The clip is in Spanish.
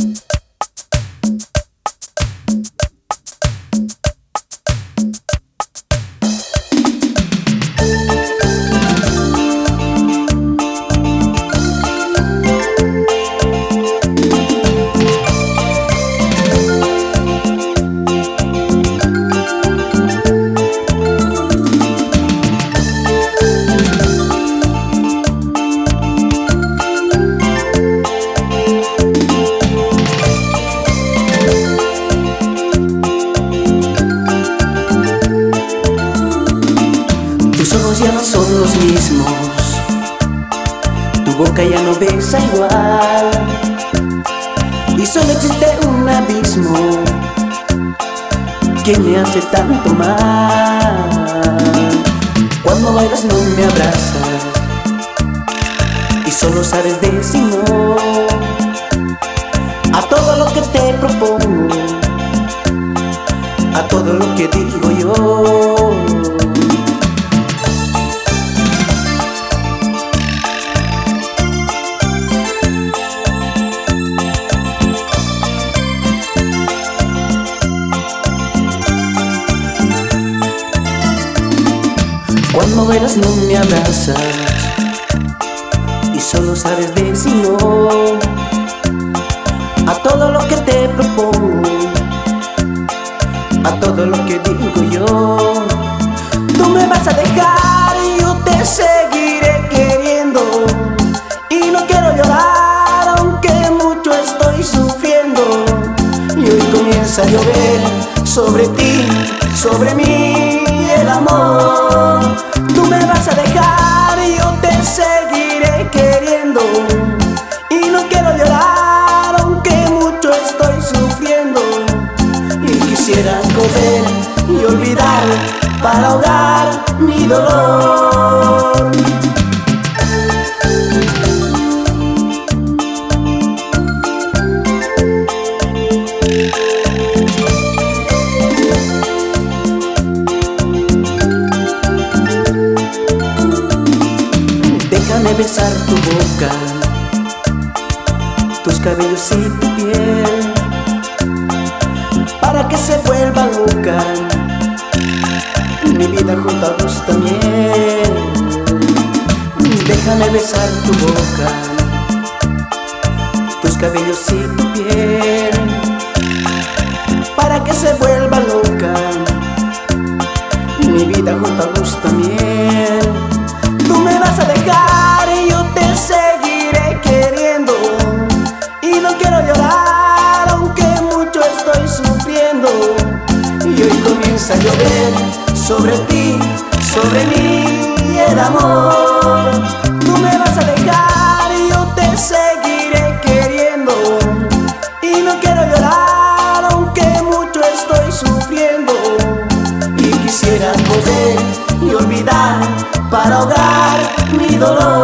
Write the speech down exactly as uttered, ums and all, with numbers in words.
Tus ojos ya no son los mismos, tu boca ya no besa igual, y solo existe un abismo que me hace tanto mal. Cuando bailas no me abrazas y solo sabes decir no a todo lo que te propongo, a todo lo que digo yo. Cuando bailas no me abrazas y solo sabes decir no a todo lo que te propongo, a todo lo que digo yo. Tú me vas a dejar y yo te seguiré queriendo, y no quiero llorar aunque mucho estoy sufriendo. Y hoy comienza a llover sobre ti, sobre mí el amor. Tú me vas a dejar y yo te seguiré queriendo, y no quiero llorar aunque mucho estoy sufriendo. Y quisiera correr y olvidar para ahogar mi dolor. Déjame besar tu boca, tus cabellos y tu piel, para que se vuelva loca mi vida junto a vos también. Déjame besar tu boca, tus cabellos y tu piel, para que se vuelva loca mi vida junto a vos también. Tú me vas a dejar y yo te seguiré queriendo, y no quiero llorar aunque mucho estoy sufriendo. Y hoy comienza a llover sobre ti, sobre mí el amor. Tú me vas a dejar y yo te seguiré queriendo, y no quiero llorar aunque mucho estoy sufriendo. Y quisiera poder y olvidar para ahogar mi dolor.